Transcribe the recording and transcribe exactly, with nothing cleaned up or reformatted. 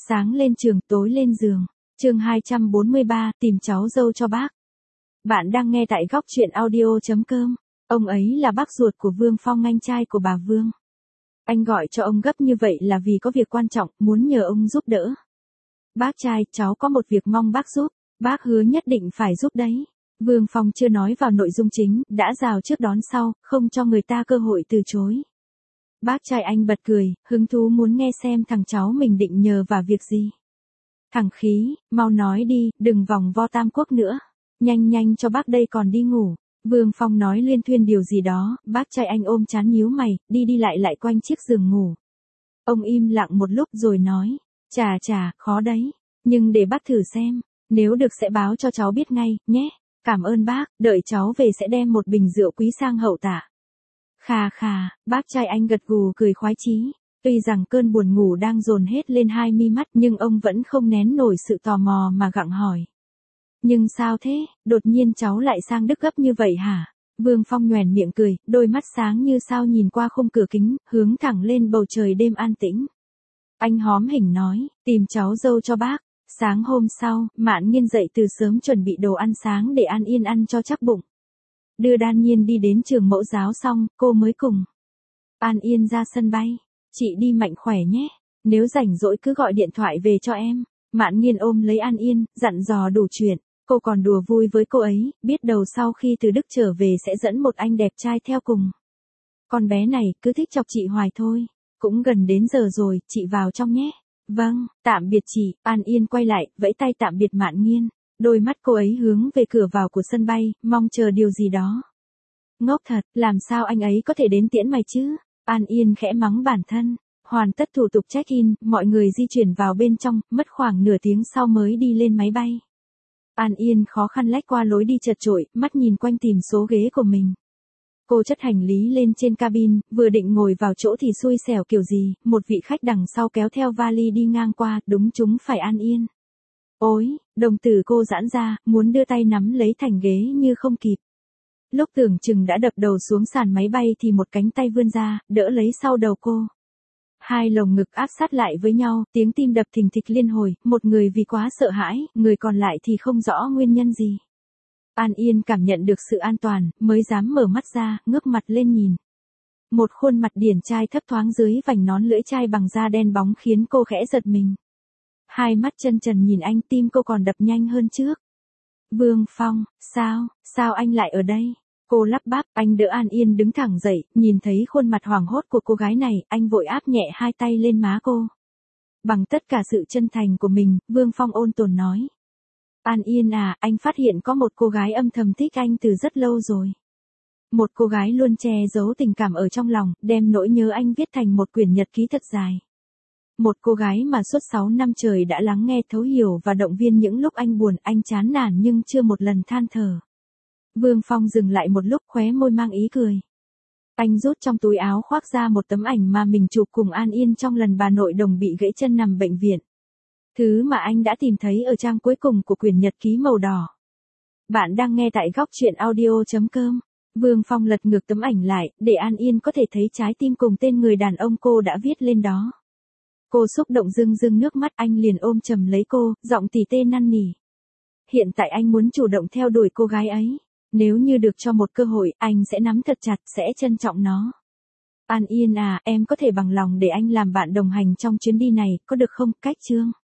Sáng lên trường, tối lên giường. Chương hai trăm bốn mươi ba, tìm cháu dâu cho bác. Bạn đang nghe tại góc truyện audio chấm com. Ông ấy là bác ruột của Vương Phong, anh trai của bà Vương. Anh gọi cho ông gấp như vậy là vì có việc quan trọng, muốn nhờ ông giúp đỡ. Bác trai, cháu có một việc mong bác giúp. Bác hứa nhất định phải giúp đấy. Vương Phong chưa nói vào nội dung chính, đã rào trước đón sau, không cho người ta cơ hội từ chối. Bác trai anh bật cười, hứng thú muốn nghe xem thằng cháu mình định nhờ vào việc gì. Thằng Khí, mau nói đi, đừng vòng vo Tam Quốc nữa. Nhanh nhanh cho bác đây còn đi ngủ. Vương Phong nói liên thuyên điều gì đó, bác trai anh ôm trán nhíu mày, đi đi lại lại quanh chiếc giường ngủ. Ông im lặng một lúc rồi nói, chà chà, khó đấy, nhưng để bác thử xem, nếu được sẽ báo cho cháu biết ngay, nhé. Cảm ơn bác, đợi cháu về sẽ đem một bình rượu quý sang hậu tạ. Khà khà, bác trai anh gật gù cười khoái chí. Tuy rằng cơn buồn ngủ đang dồn hết lên hai mi mắt nhưng ông vẫn không nén nổi sự tò mò mà gặng hỏi. Nhưng sao thế, đột nhiên cháu lại sang Đức gấp như vậy hả? Vương Phong nhoẻn miệng cười, đôi mắt sáng như sao nhìn qua khung cửa kính, hướng thẳng lên bầu trời đêm an tĩnh. Anh hóm hỉnh nói, tìm cháu dâu cho bác. Sáng hôm sau, Mạn Nghiên dậy từ sớm chuẩn bị đồ ăn sáng để An Yên ăn cho chắc bụng. Đưa Đan Nhiên đi đến trường mẫu giáo xong, cô mới cùng An Yên ra sân bay. Chị đi mạnh khỏe nhé, nếu rảnh rỗi cứ gọi điện thoại về cho em. Mạn Nghiên ôm lấy An Yên, dặn dò đủ chuyện. Cô còn đùa vui với cô ấy, biết đầu sau khi từ Đức trở về sẽ dẫn một anh đẹp trai theo cùng. Con bé này cứ thích chọc chị hoài thôi. Cũng gần đến giờ rồi, chị vào trong nhé. Vâng, tạm biệt chị. An Yên quay lại, vẫy tay tạm biệt Mạn Nghiên. Đôi mắt cô ấy hướng về cửa vào của sân bay, mong chờ điều gì đó. Ngốc thật, làm sao anh ấy có thể đến tiễn mày chứ? An Yên khẽ mắng bản thân. Hoàn tất thủ tục check-in, mọi người di chuyển vào bên trong, mất khoảng nửa tiếng sau mới đi lên máy bay. An Yên khó khăn lách qua lối đi chật chội, mắt nhìn quanh tìm số ghế của mình. Cô chất hành lý lên trên cabin, vừa định ngồi vào chỗ thì xui xẻo kiểu gì, một vị khách đằng sau kéo theo vali đi ngang qua, đúng chúng phải An Yên. Ôi, đồng tử cô giãn ra, muốn đưa tay nắm lấy thành ghế như không kịp. Lúc tưởng chừng đã đập đầu xuống sàn máy bay thì một cánh tay vươn ra, đỡ lấy sau đầu cô. Hai lồng ngực áp sát lại với nhau, tiếng tim đập thình thịch liên hồi, một người vì quá sợ hãi, người còn lại thì không rõ nguyên nhân gì. An Yên cảm nhận được sự an toàn, mới dám mở mắt ra, ngước mặt lên nhìn. Một khuôn mặt điển trai thấp thoáng dưới vành nón lưỡi chai bằng da đen bóng khiến cô khẽ giật mình. Hai mắt chân trần nhìn anh, tim cô còn đập nhanh hơn trước. Vương Phong, sao, sao anh lại ở đây? Cô lắp bắp, anh đỡ An Yên đứng thẳng dậy, nhìn thấy khuôn mặt hoảng hốt của cô gái này, anh vội áp nhẹ hai tay lên má cô. Bằng tất cả sự chân thành của mình, Vương Phong ôn tồn nói. An Yên à, anh phát hiện có một cô gái âm thầm thích anh từ rất lâu rồi. Một cô gái luôn che giấu tình cảm ở trong lòng, đem nỗi nhớ anh viết thành một quyển nhật ký thật dài. Một cô gái mà suốt sáu năm trời đã lắng nghe, thấu hiểu và động viên những lúc anh buồn, anh chán nản nhưng chưa một lần than thở. Vương Phong dừng lại một lúc, khóe môi mang ý cười. Anh rút trong túi áo khoác ra một tấm ảnh mà mình chụp cùng An Yên trong lần bà nội đồng bị gãy chân nằm bệnh viện. Thứ mà anh đã tìm thấy ở trang cuối cùng của quyển nhật ký màu đỏ. Bạn đang nghe tại góc truyện audio chấm com. Vương Phong lật ngược tấm ảnh lại, để An Yên có thể thấy trái tim cùng tên người đàn ông cô đã viết lên đó. Cô xúc động rưng rưng nước mắt, anh liền ôm chầm lấy cô, giọng tỉ tê năn nỉ. Hiện tại anh muốn chủ động theo đuổi cô gái ấy. Nếu như được cho một cơ hội, anh sẽ nắm thật chặt, sẽ trân trọng nó. An Yên à, em có thể bằng lòng để anh làm bạn đồng hành trong chuyến đi này, có được không? Cách chương.